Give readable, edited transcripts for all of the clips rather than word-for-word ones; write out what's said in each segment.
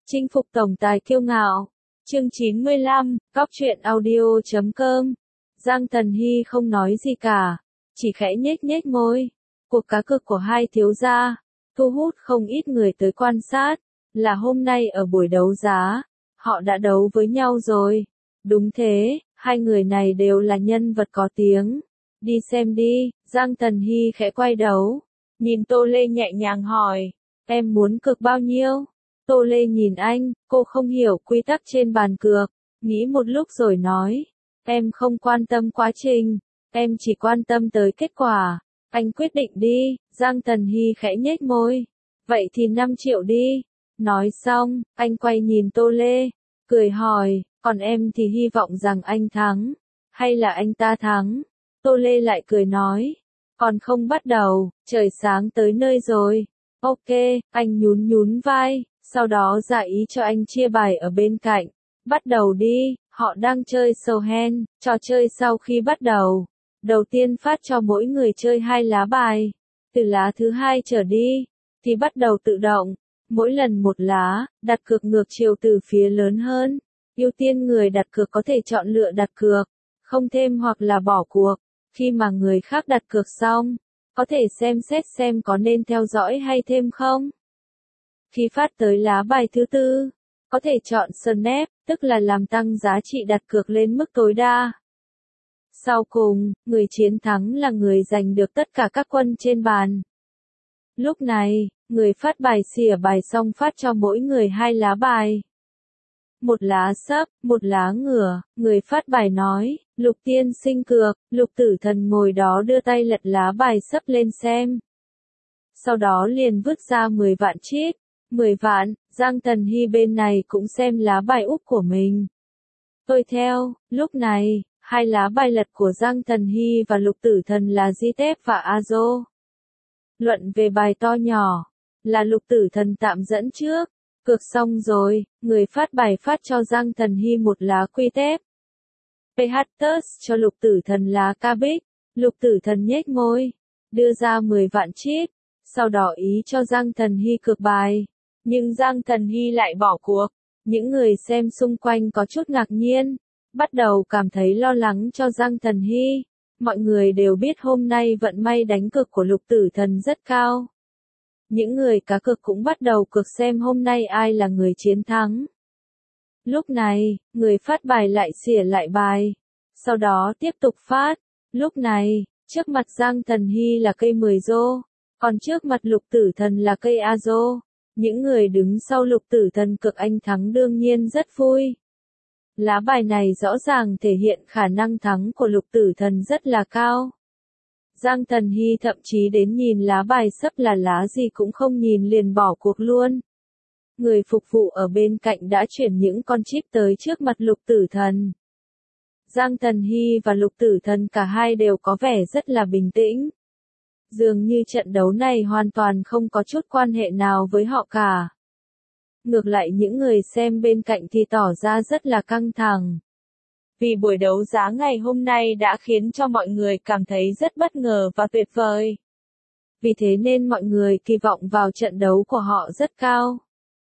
Chinh phục tổng tài kiêu ngạo. Chương 95, Góc truyện audio.com. Giang Tần Hy không nói gì cả, chỉ khẽ nhếch nhếch môi. Cuộc cá cược của hai thiếu gia thu hút không ít người tới quan sát, là hôm nay ở buổi đấu giá, họ đã đấu với nhau rồi. Đúng thế, hai người này đều là nhân vật có tiếng. Đi xem đi. Giang Tần Hy khẽ quay đầu, nhìn Tô Lê nhẹ nhàng hỏi, em muốn cược bao nhiêu? Tô Lê nhìn anh, cô không hiểu quy tắc trên bàn cược, nghĩ một lúc rồi nói, em không quan tâm quá trình, em chỉ quan tâm tới kết quả. Anh quyết định đi. Giang Tần Hy khẽ nhếch môi, vậy thì 5 triệu đi. Nói xong, anh quay nhìn Tô Lê, cười hỏi, còn em thì hy vọng rằng anh thắng, hay là anh ta thắng? Tô Lê lại cười nói, còn không bắt đầu, trời sáng tới nơi rồi. Ok, anh nhún nhún vai, sau đó ra ý cho anh chia bài ở bên cạnh. Bắt đầu đi. Họ đang chơi sâu hen, trò chơi sau khi bắt đầu. Đầu tiên phát cho mỗi người chơi 2 lá bài. Từ lá thứ 2 trở đi, thì bắt đầu tự động. Mỗi lần 1 lá, đặt cược ngược chiều từ phía lớn hơn. Ưu tiên người đặt cược có thể chọn lựa đặt cược, không thêm hoặc là bỏ cuộc. Khi mà người khác đặt cược xong, có thể xem xét xem có nên theo dõi hay thêm không. Khi phát tới lá bài thứ 4, có thể chọn snap, tức là làm tăng giá trị đặt cược lên mức tối đa. Sau cùng, người chiến thắng là người giành được tất cả các quân trên bàn. Lúc này, người phát bài xỉa bài xong phát cho mỗi người 2 lá bài. 1 lá sấp, 1 lá ngửa. Người phát bài nói, Lục tiên sinh cược. Lục Tử Thần ngồi đó đưa tay lật lá bài sấp lên xem. Sau đó liền vứt ra 10 vạn chip. 10 vạn. Giang Tần Hy bên này cũng xem lá bài úp của mình. Tôi theo. Lúc này, 2 lá bài lật của Giang Tần Hy và Lục Tử Thần là Zitep và Azo. Luận về bài to nhỏ, là Lục Tử Thần tạm dẫn trước. Cược xong rồi, người phát bài phát cho Giang Tần Hy 1 lá quy tép. PHTus cho Lục Tử Thần lá Cabic. Lục Tử Thần nhếch môi, đưa ra 10 vạn chip, sau đó ý cho Giang Tần Hy cược bài. Nhưng Giang Tần Hy lại bỏ cuộc. Những người xem xung quanh có chút ngạc nhiên, bắt đầu cảm thấy lo lắng cho Giang Tần Hy. Mọi người đều biết hôm nay vận may đánh cược của Lục Tử Thần rất cao. Những người cá cược cũng bắt đầu cược xem hôm nay ai là người chiến thắng. Lúc này, người phát bài lại xỉa lại bài, sau đó tiếp tục phát. Lúc này, trước mặt Giang Tần Hy là cây 10 rô, còn trước mặt Lục Tử Thần là cây Azo. Những người đứng sau Lục Tử Thần cực anh thắng đương nhiên rất vui. Lá bài này rõ ràng thể hiện khả năng thắng của Lục Tử Thần rất là cao. Giang Tần Hy thậm chí đến nhìn lá bài sấp là lá gì cũng không nhìn liền bỏ cuộc luôn. Người phục vụ ở bên cạnh đã chuyển những con chip tới trước mặt Lục Tử Thần. Giang Tần Hy và Lục Tử Thần cả hai đều có vẻ rất là bình tĩnh. Dường như trận đấu này hoàn toàn không có chút quan hệ nào với họ cả. Ngược lại những người xem bên cạnh thì tỏ ra rất là căng thẳng. Vì buổi đấu giá ngày hôm nay đã khiến cho mọi người cảm thấy rất bất ngờ và tuyệt vời. Vì thế nên mọi người kỳ vọng vào trận đấu của họ rất cao.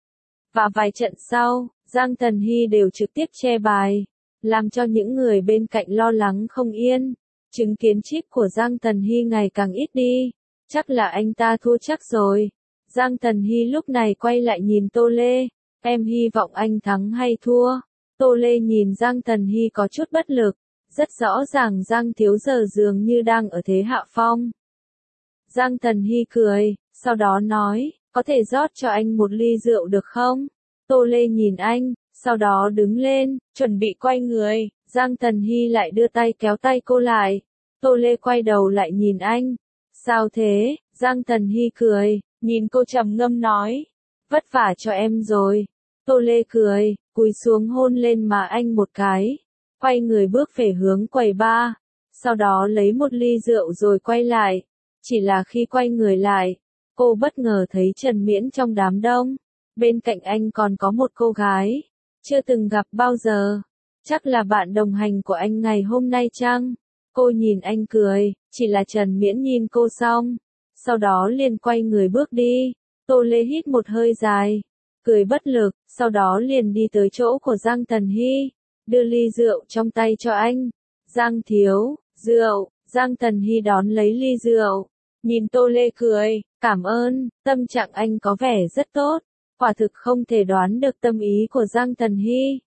Và vài trận sau, Giang Tần Hy đều trực tiếp che bài, làm cho những người bên cạnh lo lắng không yên. Chứng kiến chip của Giang Tần Hy ngày càng ít đi, chắc là anh ta thua chắc rồi. Giang Tần Hy lúc này quay lại nhìn Tô Lê, em hy vọng anh thắng hay thua? Tô Lê nhìn Giang Tần Hy có chút bất lực, rất rõ ràng Giang thiếu giờ dường như đang ở thế hạ phong. Giang Tần Hy cười, sau đó nói, có thể rót cho anh 1 ly rượu được không? Tô Lê nhìn anh, sau đó đứng lên, chuẩn bị quay người. Giang Tần Hy lại đưa tay kéo tay cô lại. Tô Lê quay đầu lại nhìn anh. Sao thế? Giang Tần Hy cười, nhìn cô trầm ngâm nói, vất vả cho em rồi. Tô Lê cười, cúi xuống hôn lên má anh một cái, quay người bước về hướng quầy bar, sau đó lấy 1 ly rượu rồi quay lại. Chỉ là khi quay người lại, cô bất ngờ thấy Trần Miễn trong đám đông. Bên cạnh anh còn có một cô gái, chưa từng gặp bao giờ. Chắc là bạn đồng hành của anh ngày hôm nay chăng? Cô nhìn anh cười, chỉ là Trần Miễn nhìn cô xong, sau đó liền quay người bước đi. Tô Lê hít một hơi dài, cười bất lực, sau đó liền đi tới chỗ của Giang Tần Hy, đưa ly rượu trong tay cho anh. Giang thiếu, rượu, Giang Tần Hy đón lấy ly rượu, nhìn Tô Lê cười, cảm ơn, tâm trạng anh có vẻ rất tốt, quả thực không thể đoán được tâm ý của Giang Tần Hy.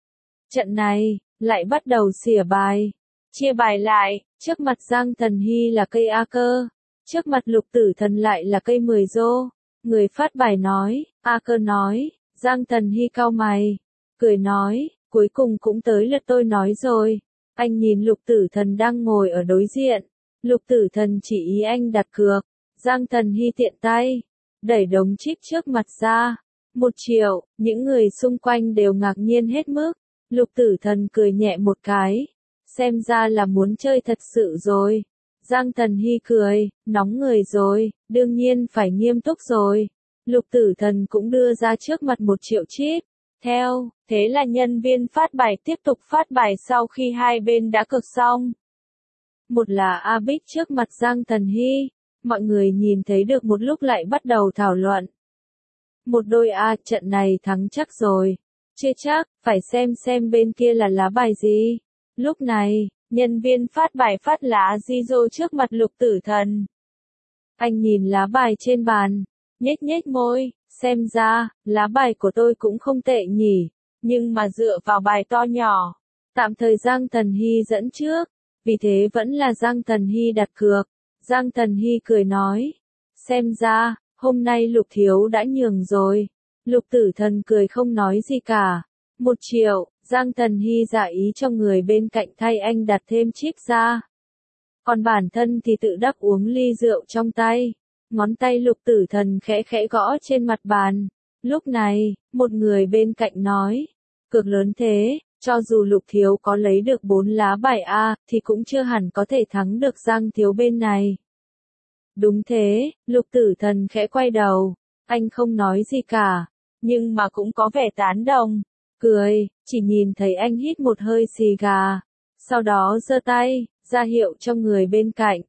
Trận này, lại bắt đầu xỉa bài, chia bài lại, trước mặt Giang Tần Hy là cây A cơ, trước mặt Lục Tử Thần lại là cây 10 rô. Người phát bài nói, A cơ nói, Giang Tần Hy cau mày, cười nói, cuối cùng cũng tới lượt tôi nói rồi. Anh nhìn Lục Tử Thần đang ngồi ở đối diện, Lục Tử Thần chỉ ý anh đặt cược, Giang Tần Hy tiện tay, đẩy đống chip trước mặt ra, 1 triệu, những người xung quanh đều ngạc nhiên hết mức, Lục Tử Thần cười nhẹ một cái, xem ra là muốn chơi thật sự rồi. Giang Tần Hy cười, nóng người rồi, đương nhiên phải nghiêm túc rồi. Lục Tử Thần cũng đưa ra trước mặt 1 triệu chip. Thế là nhân viên phát bài tiếp tục phát bài sau khi hai bên đã cược xong. Một là A Bích trước mặt Giang Tần Hy, mọi người nhìn thấy được một lúc lại bắt đầu thảo luận. Một đôi A, trận này thắng chắc rồi. Chưa chắc, phải xem bên kia là lá bài gì. Lúc này, nhân viên phát bài phát lá Zizou trước mặt Lục Tử Thần. Anh nhìn lá bài trên bàn, nhếch nhếch môi, xem ra, lá bài của tôi cũng không tệ nhỉ, nhưng mà dựa vào bài to nhỏ, tạm thời Giang Tần Hy dẫn trước, vì thế vẫn là Giang Tần Hy đặt cược. Giang Tần Hy cười nói, xem ra, hôm nay Lục thiếu đã nhường rồi. Lục Tử Thần cười không nói gì cả. 1 triệu, Giang Tần Hy dạ ý cho người bên cạnh thay anh đặt thêm chip ra. Còn bản thân thì tự đắp uống ly rượu trong tay. Ngón tay Lục Tử Thần khẽ khẽ gõ trên mặt bàn. Lúc này, một người bên cạnh nói, cược lớn thế, cho dù Lục thiếu có lấy được 4 lá bài A, thì cũng chưa hẳn có thể thắng được Giang thiếu bên này. Đúng thế, Lục Tử Thần khẽ quay đầu, anh không nói gì cả, nhưng mà cũng có vẻ tán đồng, cười, chỉ nhìn thấy anh hít một hơi xì gà, sau đó giơ tay, ra hiệu cho người bên cạnh,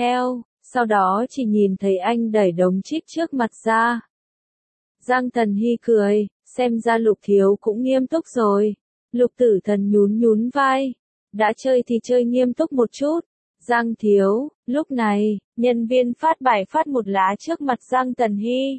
sau đó chỉ nhìn thấy anh đẩy đống chip trước mặt ra. Giang Tần Hy cười, xem ra Lục thiếu cũng nghiêm túc rồi. Lục Tử Thần nhún vai, đã chơi thì chơi nghiêm túc một chút. Giang thiếu, lúc này, nhân viên phát bài phát 1 lá trước mặt Giang Tần Hy.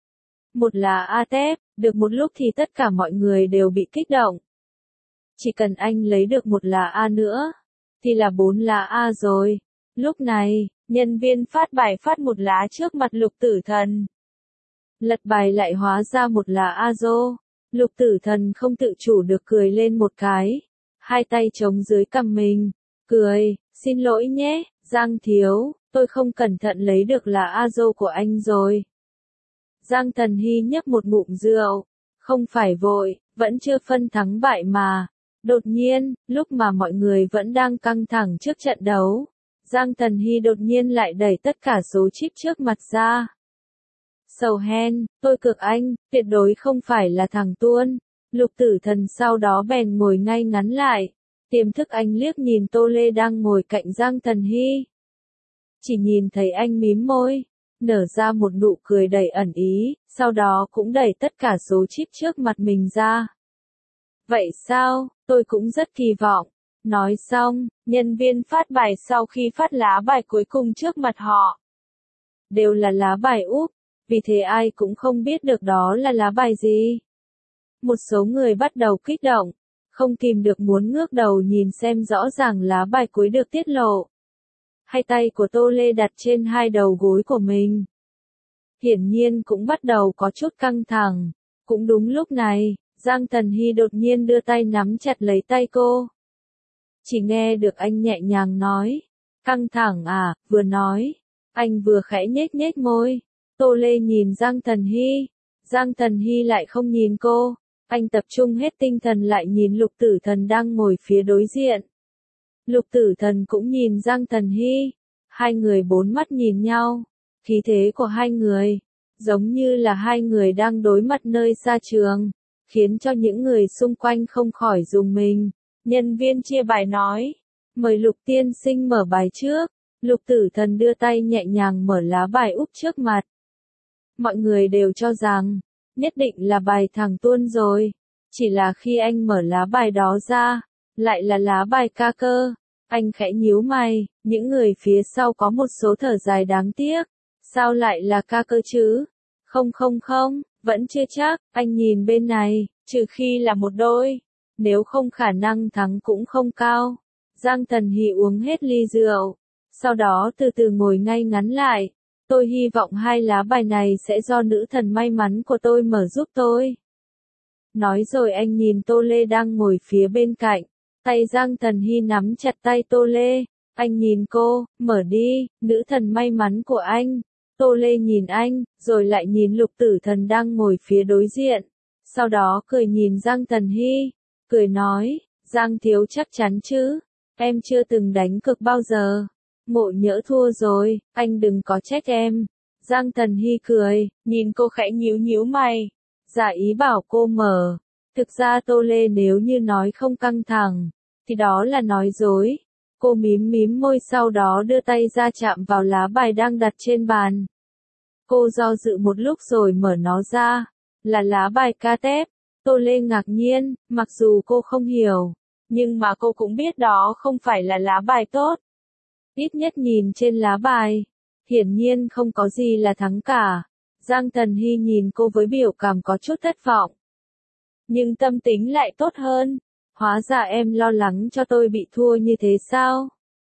1 lá A tép, được một lúc thì tất cả mọi người đều bị kích động. Chỉ cần anh lấy được 1 lá A nữa, thì là 4 lá A rồi. Lúc này, nhân viên phát bài phát 1 lá trước mặt Lục Tử Thần. Lật bài lại hóa ra 1 lá A rô. Lục Tử Thần không tự chủ được cười lên một cái. Hai tay chống dưới cằm mình. Cười, xin lỗi nhé, Giang thiếu, tôi không cẩn thận lấy được lá A rô của anh rồi. Giang Tần Hy nhấp một ngụm rượu. Không phải vội, vẫn chưa phân thắng bại mà. Đột nhiên, lúc mà mọi người vẫn đang căng thẳng trước trận đấu, Giang Tần Hy đột nhiên lại đẩy tất cả số chip trước mặt ra. Sầu hen, tôi cược anh, tuyệt đối không phải là thằng tuôn. Lục Tử Thần sau đó bèn ngồi ngay ngắn lại. Tiềm thức anh liếc nhìn Tô Lê đang ngồi cạnh Giang Tần Hy. Chỉ nhìn thấy anh mím môi, nở ra một nụ cười đầy ẩn ý, sau đó cũng đẩy tất cả số chip trước mặt mình ra. Vậy sao, tôi cũng rất kỳ vọng. Nói xong, nhân viên phát bài sau khi phát lá bài cuối cùng trước mặt họ. Đều là lá bài úp, vì thế ai cũng không biết được đó là lá bài gì. Một số người bắt đầu kích động, không kìm được muốn ngước đầu nhìn xem rõ ràng lá bài cuối được tiết lộ. Hai tay của Tô Lê đặt trên hai đầu gối của mình. Hiển nhiên cũng bắt đầu có chút căng thẳng. Cũng đúng lúc này, Giang Tần Hy đột nhiên đưa tay nắm chặt lấy tay cô. Chỉ nghe được anh nhẹ nhàng nói, căng thẳng à, vừa nói, anh vừa khẽ nhếch nhếch môi. Tô Lê nhìn Giang Tần Hy, Giang Tần Hy lại không nhìn cô, anh tập trung hết tinh thần lại nhìn Lục Tử Thần đang ngồi phía đối diện. Lục Tử Thần cũng nhìn Giang Tần Hy, hai người bốn mắt nhìn nhau, khí thế của hai người, giống như là hai người đang đối mặt nơi xa trường, khiến cho những người xung quanh không khỏi rùng mình. Nhân viên chia bài nói, mời Lục tiên sinh mở bài trước. Lục Tử Thần đưa tay nhẹ nhàng mở lá bài úp trước mặt. Mọi người đều cho rằng, nhất định là bài thằng Tuôn rồi. Chỉ là khi anh mở lá bài đó ra, lại là lá bài ca cơ. Anh khẽ nhíu mày, những người phía sau có một số thở dài đáng tiếc. Sao lại là ca cơ chứ? Không không không, vẫn chưa chắc, anh nhìn bên này, trừ khi là một đôi. Nếu không khả năng thắng cũng không cao. Giang Tần Hy uống hết ly rượu, sau đó từ từ ngồi ngay ngắn lại. Tôi hy vọng hai lá bài này sẽ do nữ thần may mắn của tôi mở giúp tôi. Nói rồi anh nhìn Tô Lê đang ngồi phía bên cạnh. Tay Giang Tần Hy nắm chặt tay Tô Lê. Anh nhìn cô, mở đi, nữ thần may mắn của anh. Tô Lê nhìn anh, rồi lại nhìn Lục Tử Thần đang ngồi phía đối diện. Sau đó cười nhìn Giang Tần Hy, cười nói, Giang thiếu chắc chắn chứ, em chưa từng đánh cược bao giờ. Ngộ nhỡ thua rồi, anh đừng có trách em. Giang Tần Hy cười, nhìn cô khẽ nhíu nhíu mày, giả ý bảo cô mở. Thực ra Tô Lê nếu như nói không căng thẳng, thì đó là nói dối. Cô mím mím môi sau đó đưa tay ra chạm vào lá bài đang đặt trên bàn. Cô do dự một lúc rồi mở nó ra, là lá bài ca tép. Tô Lê ngạc nhiên, mặc dù cô không hiểu, nhưng mà cô cũng biết đó không phải là lá bài tốt. Ít nhất nhìn trên lá bài, hiển nhiên không có gì là thắng cả. Giang Tần Hy nhìn cô với biểu cảm có chút thất vọng. Nhưng tâm tính lại tốt hơn. Hóa ra em lo lắng cho tôi bị thua như thế sao?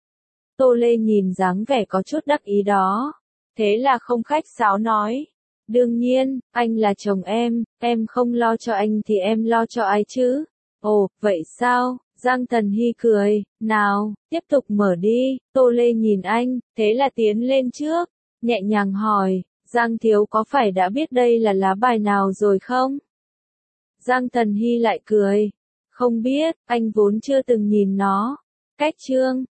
Tô Lê nhìn dáng vẻ có chút đắc ý đó. Thế là không khách sáo nói. Đương nhiên, anh là chồng em không lo cho anh thì em lo cho ai chứ? Ồ, vậy sao? Giang Tần Hy cười, nào, tiếp tục mở đi. Tô Lê nhìn anh, thế là tiến lên trước, nhẹ nhàng hỏi, Giang thiếu có phải đã biết đây là lá bài nào rồi không? Giang Tần Hy lại cười, không biết, anh vốn chưa từng nhìn nó. Cách chương